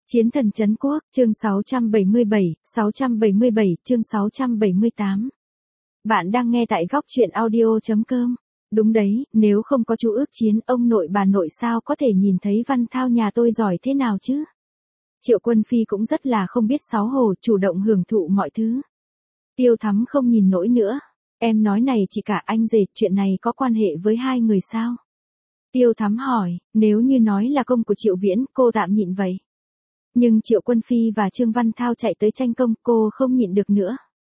Chiến thần trấn quốc, chương 677, chương 678. Bạn đang nghe tại góc truyện audio.com. Đúng đấy, nếu không có chú ước chiến, ông nội bà nội sao có thể nhìn thấy Văn Thao nhà tôi giỏi thế nào chứ? Triệu Quân Phi cũng rất là không biết xấu hổ, chủ động hưởng thụ mọi thứ. Tiêu Thắm không nhìn nổi nữa. Em nói này chị cả anh rể, chuyện này có quan hệ với hai người sao? Tiêu Thắm hỏi, nếu như nói là công của Triệu Viễn, cô tạm nhịn vậy. Nhưng Triệu Quân Phi và Trương Văn Thao chạy tới tranh công, cô không nhịn được nữa.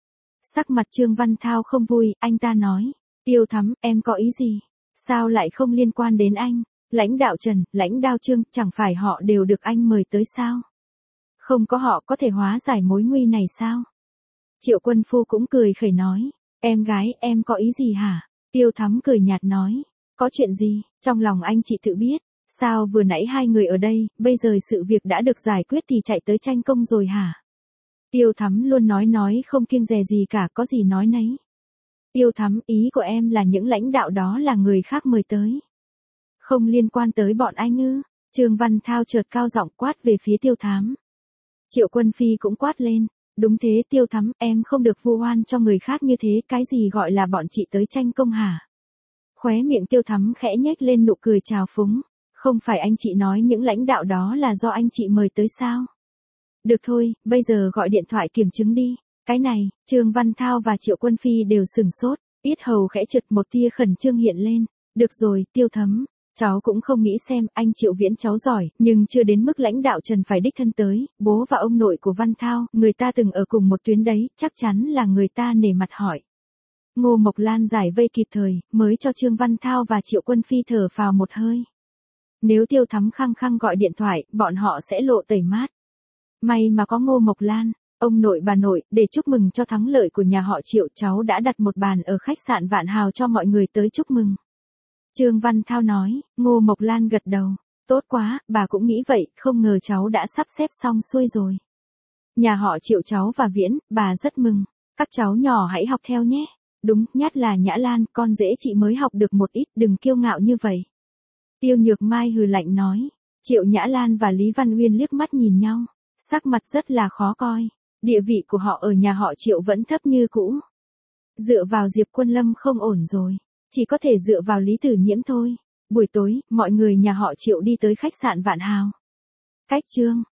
Sắc mặt Trương Văn Thao không vui, anh ta nói, Tiêu Thắm, em có ý gì? Sao lại không liên quan đến anh? Lãnh đạo Trần, lãnh đạo Trương, chẳng phải họ đều được anh mời tới sao? Không có họ có thể hóa giải mối nguy này sao? Triệu Quân Phu cũng cười khẩy nói, em gái, em có ý gì hả? Tiêu Thắm cười nhạt nói, có chuyện gì, trong lòng anh chị tự biết. Sao vừa nãy hai người ở đây, bây giờ sự việc đã được giải quyết thì chạy tới tranh công rồi hả? Tiêu Thắm luôn nói không kiêng dè gì cả, có gì nói nấy. Tiêu Thắm, ý của em là những lãnh đạo đó là người khác mời tới. Không liên quan tới bọn anh ư? Trương Văn Thao chợt cao giọng quát về phía Tiêu Thắm. Triệu Quân Phi cũng quát lên, đúng thế Tiêu Thắm, em không được vu oan cho người khác như thế, cái gì gọi là bọn chị tới tranh công hả? Khóe miệng Tiêu Thắm khẽ nhếch lên nụ cười trào phúng. Không phải anh chị nói những lãnh đạo đó là do anh chị mời tới sao? Được thôi, bây giờ gọi điện thoại kiểm chứng đi. Cái này, Trương Văn Thao và Triệu Quân Phi đều sừng sốt, yết hầu khẽ trượt, một tia khẩn trương hiện lên. Được rồi, Tiêu Thắm, cháu cũng không nghĩ xem anh Triệu Viễn cháu giỏi, nhưng chưa đến mức lãnh đạo Trần phải đích thân tới, bố và ông nội của Văn Thao, người ta từng ở cùng một tuyến đấy, chắc chắn là người ta nể mặt hỏi. Ngô Mộc Lan giải vây kịp thời, mới cho Trương Văn Thao và Triệu Quân Phi thở phào một hơi. Nếu Tiêu Thắm khăng khăng gọi điện thoại, bọn họ sẽ lộ tẩy mát. May mà có Ngô Mộc Lan, ông nội bà nội, để chúc mừng cho thắng lợi của nhà họ Triệu, cháu đã đặt một bàn ở khách sạn Vạn Hào cho mọi người tới chúc mừng. Trương Văn Thao nói, Ngô Mộc Lan gật đầu, tốt quá, bà cũng nghĩ vậy, không ngờ cháu đã sắp xếp xong xuôi rồi. Nhà họ Triệu cháu và Viễn, bà rất mừng, các cháu nhỏ hãy học theo nhé. Đúng, nhất là Nhã Lan, con dễ chị mới học được một ít, đừng kiêu ngạo như vậy. Tiêu Nhược Mai hừ lạnh nói. Triệu Nhã Lan và Lý Văn Uyên liếc mắt nhìn nhau, sắc mặt rất là khó coi. Địa vị của họ ở nhà họ Triệu vẫn thấp như cũ. Dựa vào Diệp Quân Lâm không ổn rồi, chỉ có thể dựa vào Lý Tử Nhiễm thôi. Buổi tối, mọi người nhà họ Triệu đi tới khách sạn Vạn Hào. Cách Trương